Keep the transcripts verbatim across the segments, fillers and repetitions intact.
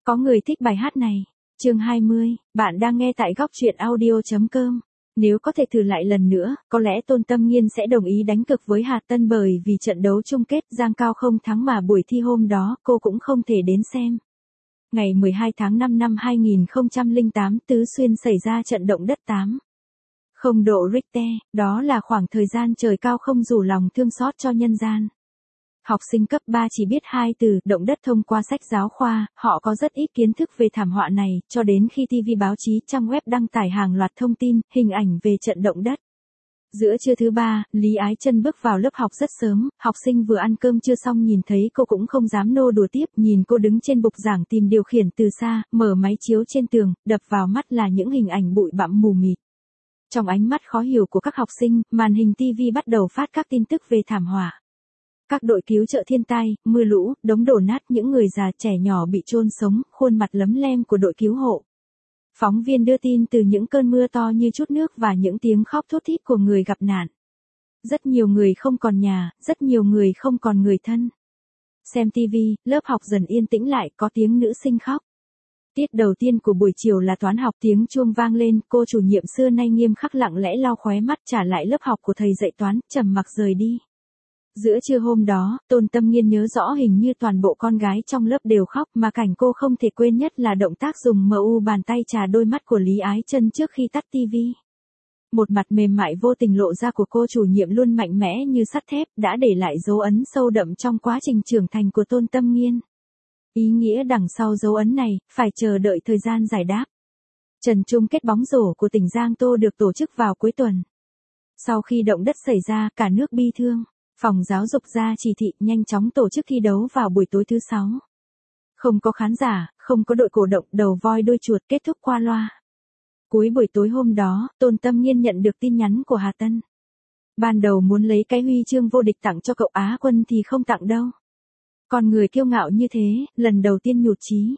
Có người thích bài hát này. Chương hai mươi, bạn đang nghe tại góc truyện audio chấm com. Nếu có thể thử lại lần nữa, có lẽ Tôn Tâm Nghiên sẽ đồng ý đánh cược với Hà Tân bởi vì trận đấu chung kết Giang Cao không thắng mà buổi thi hôm đó cô cũng không thể đến xem. Ngày mười hai tháng năm năm hai nghìn không trăm lẻ tám, Tứ Xuyên xảy ra trận động đất tám phẩy không độ Richter, đó là khoảng thời gian trời cao không rủ lòng thương xót cho nhân gian. Học sinh cấp ba chỉ biết hai từ động đất thông qua sách giáo khoa, họ có rất ít kiến thức về thảm họa này, cho đến khi ti vi báo chí trang web đăng tải hàng loạt thông tin, hình ảnh về trận động đất. Giữa trưa thứ ba, Lý Ái Chân bước vào lớp học rất sớm, học sinh vừa ăn cơm chưa xong nhìn thấy cô cũng không dám nô đùa tiếp, nhìn cô đứng trên bục giảng tìm điều khiển từ xa, mở máy chiếu trên tường, đập vào mắt là những hình ảnh bụi bặm mù mịt. Trong ánh mắt khó hiểu của các học sinh, màn hình ti vi bắt đầu phát các tin tức về thảm họa. Các đội cứu trợ thiên tai, mưa lũ, đống đổ nát, những người già trẻ nhỏ bị chôn sống, khuôn mặt lấm lem của đội cứu hộ. Phóng viên đưa tin từ những cơn mưa to như chút nước và những tiếng khóc thút thít của người gặp nạn. Rất nhiều người không còn nhà, rất nhiều người không còn người thân. Xem ti vi, lớp học dần yên tĩnh lại, có tiếng nữ sinh khóc. Tiết đầu tiên của buổi chiều là toán học, tiếng chuông vang lên, cô chủ nhiệm xưa nay nghiêm khắc lặng lẽ lau khóe mắt trả lại lớp học của thầy dạy toán, trầm mặc rời đi. Giữa trưa hôm đó, Tôn Tâm Nghiên nhớ rõ hình như toàn bộ con gái trong lớp đều khóc, mà cảnh cô không thể quên nhất là động tác dùng mu bàn tay chà đôi mắt của Lý Ái Chân trước khi tắt ti vi. Một mặt mềm mại vô tình lộ ra của cô chủ nhiệm luôn mạnh mẽ như sắt thép, đã để lại dấu ấn sâu đậm trong quá trình trưởng thành của Tôn Tâm Nghiên. Ý nghĩa đằng sau dấu ấn này, phải chờ đợi thời gian giải đáp. Trận chung kết bóng rổ của tỉnh Giang Tô được tổ chức vào cuối tuần. Sau khi động đất xảy ra, cả nước bi thương. Phòng giáo dục ra chỉ thị nhanh chóng tổ chức thi đấu vào buổi tối thứ sáu. Không có khán giả, không có đội cổ động, đầu voi đuôi chuột, kết thúc qua loa. Cuối buổi tối hôm đó, Tôn Tâm Nghiên nhận được tin nhắn của Hà Tân. Ban đầu muốn lấy cái huy chương vô địch tặng cho cậu Á quân thì không tặng đâu. Con người kiêu ngạo như thế, lần đầu tiên nhụt chí.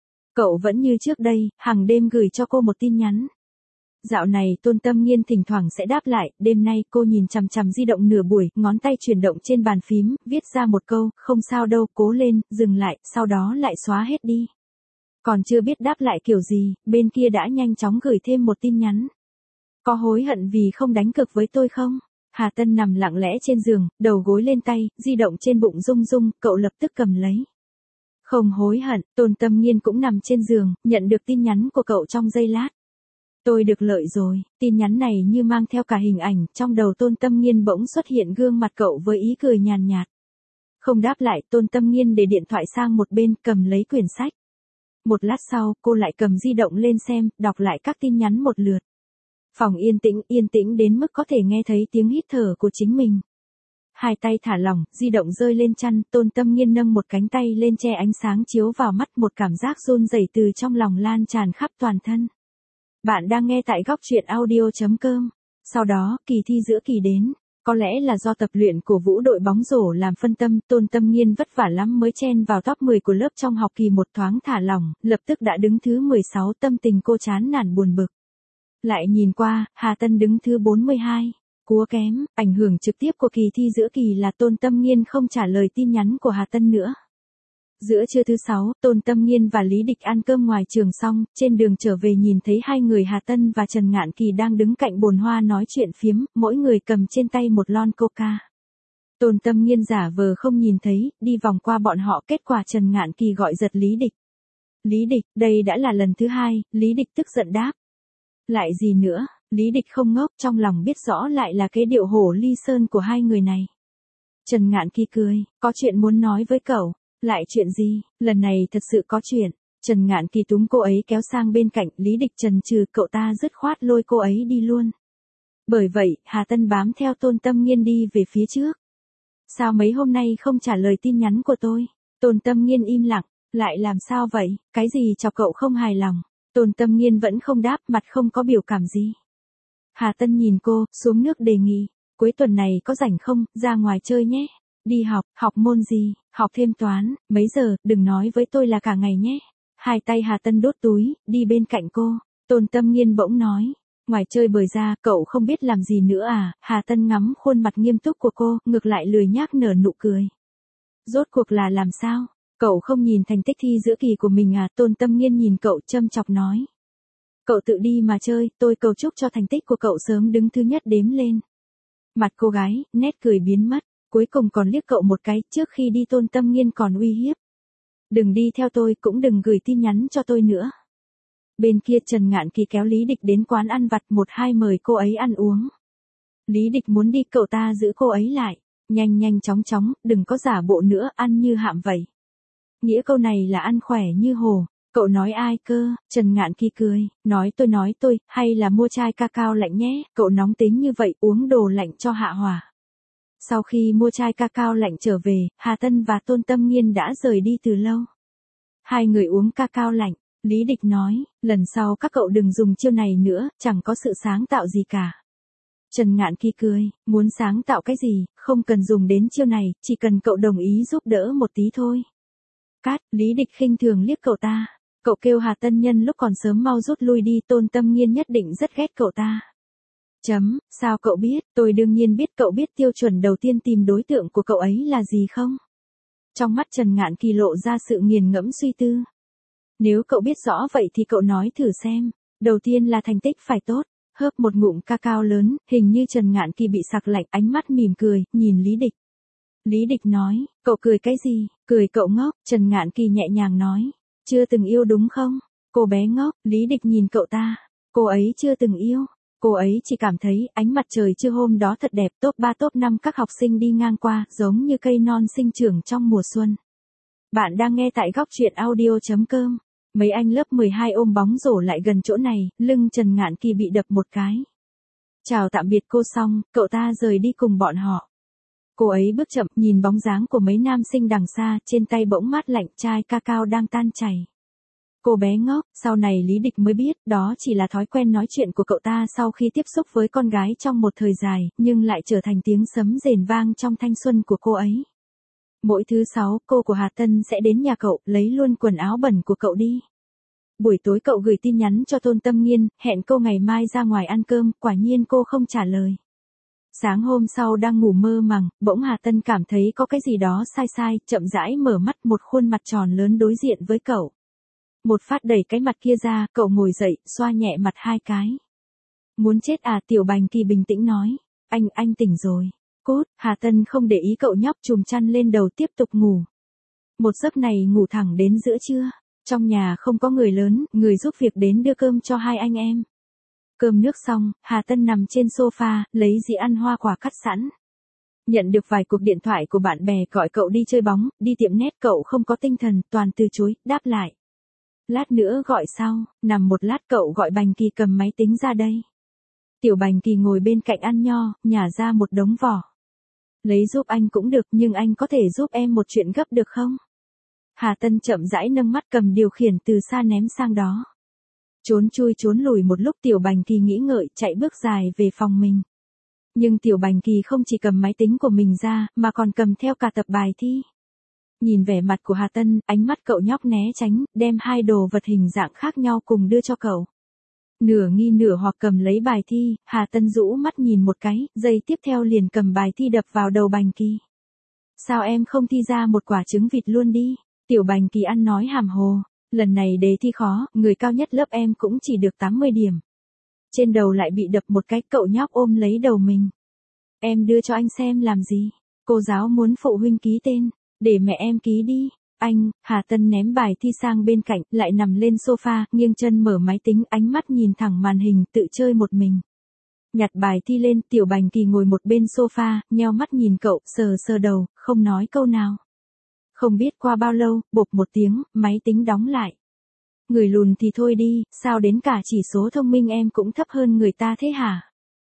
Cậu vẫn như trước đây, hàng đêm gửi cho cô một tin nhắn. Dạo này Tôn Tâm Nghiên thỉnh thoảng sẽ đáp lại, đêm nay cô nhìn chằm chằm di động nửa buổi, ngón tay chuyển động trên bàn phím, viết ra một câu, không sao đâu, cố lên, dừng lại, sau đó lại xóa hết đi. Còn chưa biết đáp lại kiểu gì, bên kia đã nhanh chóng gửi thêm một tin nhắn. Có hối hận vì không đánh cược với tôi không? Hà Tân nằm lặng lẽ trên giường, đầu gối lên tay, di động trên bụng rung rung, cậu lập tức cầm lấy. Không hối hận, Tôn Tâm Nghiên cũng nằm trên giường, nhận được tin nhắn của cậu trong giây lát. Tôi được lợi rồi, tin nhắn này như mang theo cả hình ảnh, trong đầu Tôn Tâm Nghiên bỗng xuất hiện gương mặt cậu với ý cười nhàn nhạt. Không đáp lại, Tôn Tâm Nghiên để điện thoại sang một bên, cầm lấy quyển sách. Một lát sau, cô lại cầm di động lên xem, đọc lại các tin nhắn một lượt. Phòng yên tĩnh, yên tĩnh đến mức có thể nghe thấy tiếng hít thở của chính mình. Hai tay thả lỏng, di động rơi lên chăn, Tôn Tâm Nghiên nâng một cánh tay lên che ánh sáng chiếu vào mắt, một cảm giác run rẩy từ trong lòng lan tràn khắp toàn thân. Bạn đang nghe tại góc truyện audio chấm com. Sau đó, kỳ thi giữa kỳ đến. Có lẽ là do tập luyện của vũ đội bóng rổ làm phân tâm, Tôn Tâm Nghiên vất vả lắm mới chen vào top mười của lớp trong học kỳ, một thoáng thả lỏng, lập tức đã đứng thứ mười sáu, tâm tình cô chán nản buồn bực. Lại nhìn qua, Hà Tân đứng thứ bốn mươi hai. Cúa kém, ảnh hưởng trực tiếp của kỳ thi giữa kỳ là Tôn Tâm Nghiên không trả lời tin nhắn của Hà Tân nữa. Giữa trưa thứ sáu, Tôn Tâm Nghiên và Lý Địch ăn cơm ngoài trường xong, trên đường trở về nhìn thấy hai người Hà Tân và Trần Ngạn Kỳ đang đứng cạnh bồn hoa nói chuyện phiếm, mỗi người cầm trên tay một lon coca. Tôn Tâm Nghiên giả vờ không nhìn thấy, đi vòng qua bọn họ, kết quả Trần Ngạn Kỳ gọi giật Lý Địch. Lý Địch, đây đã là lần thứ hai, Lý Địch tức giận đáp. Lại gì nữa, Lý Địch không ngốc, trong lòng biết rõ lại là cái điệu hổ ly sơn của hai người này. Trần Ngạn Kỳ cười, có chuyện muốn nói với cậu. Lại chuyện gì, lần này thật sự có chuyện. Trần Ngạn Kỳ túm cô ấy kéo sang bên cạnh, Lý Địch chần chừ, cậu ta dứt khoát lôi cô ấy đi luôn. Bởi vậy, Hà Tân bám theo Tôn Tâm Nghiên đi về phía trước. Sao mấy hôm nay không trả lời tin nhắn của tôi? Tôn Tâm Nghiên im lặng, lại làm sao vậy, cái gì chọc cậu không hài lòng? Tôn Tâm Nghiên vẫn không đáp, mặt không có biểu cảm gì. Hà Tân nhìn cô, xuống nước đề nghị, cuối tuần này có rảnh không, ra ngoài chơi nhé. Đi học, học môn gì, học thêm toán, mấy giờ, đừng nói với tôi là cả ngày nhé. Hai tay Hà Tân đốt túi, đi bên cạnh cô. Tôn Tâm Nghiên bỗng nói, ngoài chơi bời ra, cậu không biết làm gì nữa à? Hà Tân ngắm khuôn mặt nghiêm túc của cô, ngược lại lười nhác nở nụ cười. Rốt cuộc là làm sao? Cậu không nhìn thành tích thi giữa kỳ của mình à? Tôn Tâm Nghiên nhìn cậu châm chọc nói. Cậu tự đi mà chơi, tôi cầu chúc cho thành tích của cậu sớm đứng thứ nhất đếm lên. Mặt cô gái, nét cười biến mất, cuối cùng còn liếc cậu một cái, trước khi đi Tôn Tâm Nghiên còn uy hiếp. Đừng đi theo tôi, cũng đừng gửi tin nhắn cho tôi nữa. Bên kia Trần Ngạn Kỳ kéo Lý Địch đến quán ăn vặt một hai mời cô ấy ăn uống. Lý Địch muốn đi, cậu ta giữ cô ấy lại. Nhanh nhanh chóng chóng, đừng có giả bộ nữa, ăn như hạm vậy. Nghĩa câu này là ăn khỏe như hổ. Cậu nói ai cơ? Trần Ngạn Kỳ cười, nói tôi nói tôi, hay là mua chai cacao lạnh nhé, cậu nóng tính như vậy, uống đồ lạnh cho hạ hỏa. Sau khi mua chai cacao lạnh trở về, Hà Tân và Tôn Tâm Nghiên đã rời đi từ lâu. Hai người uống cacao lạnh, Lý Địch nói, lần sau các cậu đừng dùng chiêu này nữa, chẳng có sự sáng tạo gì cả. Trần Ngạn Kỳ cười, muốn sáng tạo cái gì, không cần dùng đến chiêu này, chỉ cần cậu đồng ý giúp đỡ một tí thôi. Cát, Lý Địch khinh thường liếc cậu ta. Cậu kêu Hà Tân Nhân lúc còn sớm mau rút lui đi, Tôn Tâm Nghiên nhất định rất ghét cậu ta. Chấm, sao cậu biết? Tôi đương nhiên biết. Cậu biết tiêu chuẩn đầu tiên tìm đối tượng của cậu ấy là gì không? Trong mắt Trần Ngạn Kỳ lộ ra sự nghiền ngẫm suy tư. Nếu cậu biết rõ vậy thì cậu nói thử xem. Đầu tiên là thành tích phải tốt. Hớp một ngụm cacao lớn, hình như Trần Ngạn Kỳ bị sặc lạnh, ánh mắt mỉm cười, nhìn Lý Địch. Lý Địch nói, cậu cười cái gì? Cười cậu ngốc. Trần Ngạn Kỳ nhẹ nhàng nói. Chưa từng yêu đúng không? Cô bé ngốc, Lý Địch nhìn cậu ta. Cô ấy chưa từng yêu. Cô ấy chỉ cảm thấy ánh mặt trời trưa hôm đó thật đẹp, top ba top năm các học sinh đi ngang qua, giống như cây non sinh trưởng trong mùa xuân. Bạn đang nghe tại góc truyện audio chấm com. Mấy anh lớp mười hai ôm bóng rổ lại gần chỗ này, lưng Trần Ngạn Kỳ bị đập một cái. Chào tạm biệt cô xong, cậu ta rời đi cùng bọn họ. Cô ấy bước chậm, nhìn bóng dáng của mấy nam sinh đằng xa, trên tay bỗng mát lạnh, chai cacao đang tan chảy. Cô bé ngốc, sau này Lý Địch mới biết, đó chỉ là thói quen nói chuyện của cậu ta sau khi tiếp xúc với con gái trong một thời dài, nhưng lại trở thành tiếng sấm rền vang trong thanh xuân của cô ấy. Mỗi thứ sáu, cô của Hà Tân sẽ đến nhà cậu, lấy luôn quần áo bẩn của cậu đi. Buổi tối cậu gửi tin nhắn cho Tôn Tâm Nghiên, hẹn cô ngày mai ra ngoài ăn cơm, quả nhiên cô không trả lời. Sáng hôm sau đang ngủ mơ màng, bỗng Hà Tân cảm thấy có cái gì đó sai sai, chậm rãi mở mắt, một khuôn mặt tròn lớn đối diện với cậu. Một phát đẩy cái mặt kia ra, cậu ngồi dậy, xoa nhẹ mặt hai cái. Muốn chết à? Tiểu Bành Kỳ bình tĩnh nói. Anh, anh tỉnh rồi. Cốt, Hà Tân không để ý cậu nhóc, chùm chăn lên đầu tiếp tục ngủ. Một giấc này ngủ thẳng đến giữa trưa. Trong nhà không có người lớn, người giúp việc đến đưa cơm cho hai anh em. Cơm nước xong, Hà Tân nằm trên sofa, lấy dĩa ăn hoa quả cắt sẵn. Nhận được vài cuộc điện thoại của bạn bè gọi cậu đi chơi bóng, đi tiệm net, cậu không có tinh thần, toàn từ chối, đáp lại. Lát nữa gọi sau, nằm một lát cậu gọi Bành Kỳ cầm máy tính ra đây. Tiểu Bành Kỳ ngồi bên cạnh ăn nho, nhả ra một đống vỏ. Lấy giúp anh cũng được, nhưng anh có thể giúp em một chuyện gấp được không? Hà Tân chậm rãi nâng mắt cầm điều khiển từ xa ném sang đó. Trốn chui trốn lùi một lúc, Tiểu Bành Kỳ nghĩ ngợi, chạy bước dài về phòng mình. Nhưng Tiểu Bành Kỳ không chỉ cầm máy tính của mình ra, mà còn cầm theo cả tập bài thi. Nhìn vẻ mặt của Hà Tân, ánh mắt cậu nhóc né tránh, đem hai đồ vật hình dạng khác nhau cùng đưa cho cậu. Nửa nghi nửa hoặc cầm lấy bài thi, Hà Tân rũ mắt nhìn một cái, giây tiếp theo liền cầm bài thi đập vào đầu Bành Kỳ. Sao em không thi ra một quả trứng vịt luôn đi? Tiểu Bành Kỳ ăn nói hàm hồ. Lần này đề thi khó, người cao nhất lớp em cũng chỉ được tám mươi điểm. Trên đầu lại bị đập một cái, cậu nhóc ôm lấy đầu mình. Em đưa cho anh xem làm gì? Cô giáo muốn phụ huynh ký tên. Để mẹ em ký đi. Anh, Hà Tân ném bài thi sang bên cạnh, lại nằm lên sofa, nghiêng chân mở máy tính, ánh mắt nhìn thẳng màn hình, tự chơi một mình. Nhặt bài thi lên, Tiểu Bành Kỳ ngồi một bên sofa, nheo mắt nhìn cậu, sờ sờ đầu, không nói câu nào. Không biết qua bao lâu, bộp một tiếng, máy tính đóng lại. Người lùn thì thôi đi, sao đến cả chỉ số thông minh em cũng thấp hơn người ta thế hả?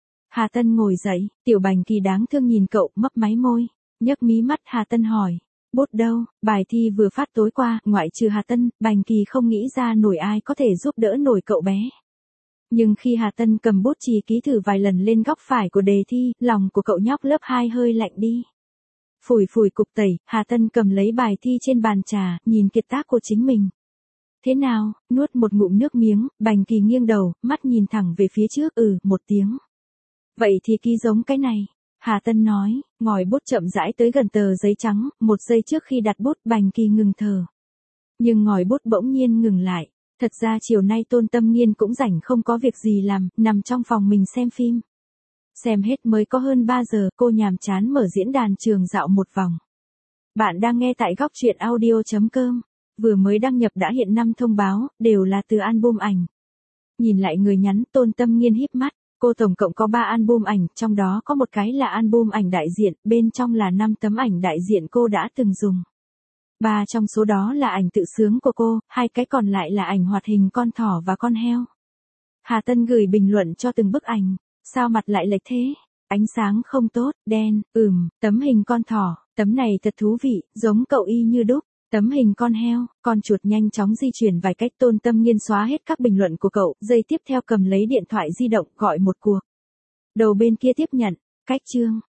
Hà Tân ngồi dậy, Tiểu Bành Kỳ đáng thương nhìn cậu, mấp máy môi, nhấc mí mắt. Hà Tân hỏi. Bút đâu? Bài thi vừa phát tối qua, ngoại trừ Hà Tân, Bành Kỳ không nghĩ ra nổi ai có thể giúp đỡ nổi cậu bé. Nhưng khi Hà Tân cầm bút chì ký thử vài lần lên góc phải của đề thi, lòng của cậu nhóc lớp hai hơi lạnh đi. Phủi phủi cục tẩy, Hà Tân cầm lấy bài thi trên bàn trà, nhìn kiệt tác của chính mình. Thế nào? Nuốt một ngụm nước miếng, Bành Kỳ nghiêng đầu, mắt nhìn thẳng về phía trước, ừ, một tiếng. Vậy thì ký giống cái này. Hà Tân nói, Ngòi bút chậm rãi tới gần tờ giấy trắng, một giây trước khi đặt bút Bành Kỳ ngừng thở. Nhưng ngòi bút bỗng nhiên ngừng lại. Thật ra chiều nay Tôn Tâm Nghiên cũng rảnh không có việc gì làm, nằm trong phòng mình xem phim. Xem hết mới có hơn ba giờ, cô nhàm chán mở diễn đàn trường dạo một vòng. Bạn đang nghe tại góc truyện audio chấm com. Vừa mới đăng nhập đã hiện năm thông báo, đều là từ album ảnh. Nhìn lại người nhắn, Tôn Tâm Nghiên híp mắt. Cô tổng cộng có ba album ảnh, trong đó có một cái là album ảnh đại diện, bên trong là năm tấm ảnh đại diện cô đã từng dùng. Ba trong số đó là ảnh tự sướng của cô, hai cái còn lại là ảnh hoạt hình con thỏ và con heo. Hà Tân gửi bình luận cho từng bức ảnh. Sao mặt lại lệch thế? Ánh sáng không tốt, đen, ừm, tấm hình con thỏ, tấm này thật thú vị, giống cậu y như đúc. Tấm hình con heo, con chuột nhanh chóng di chuyển vài cách. Tôn Tâm Nghiên xóa hết các bình luận của cậu, giây tiếp theo cầm lấy điện thoại di động gọi một cuộc. Đầu bên kia tiếp nhận, cách chương,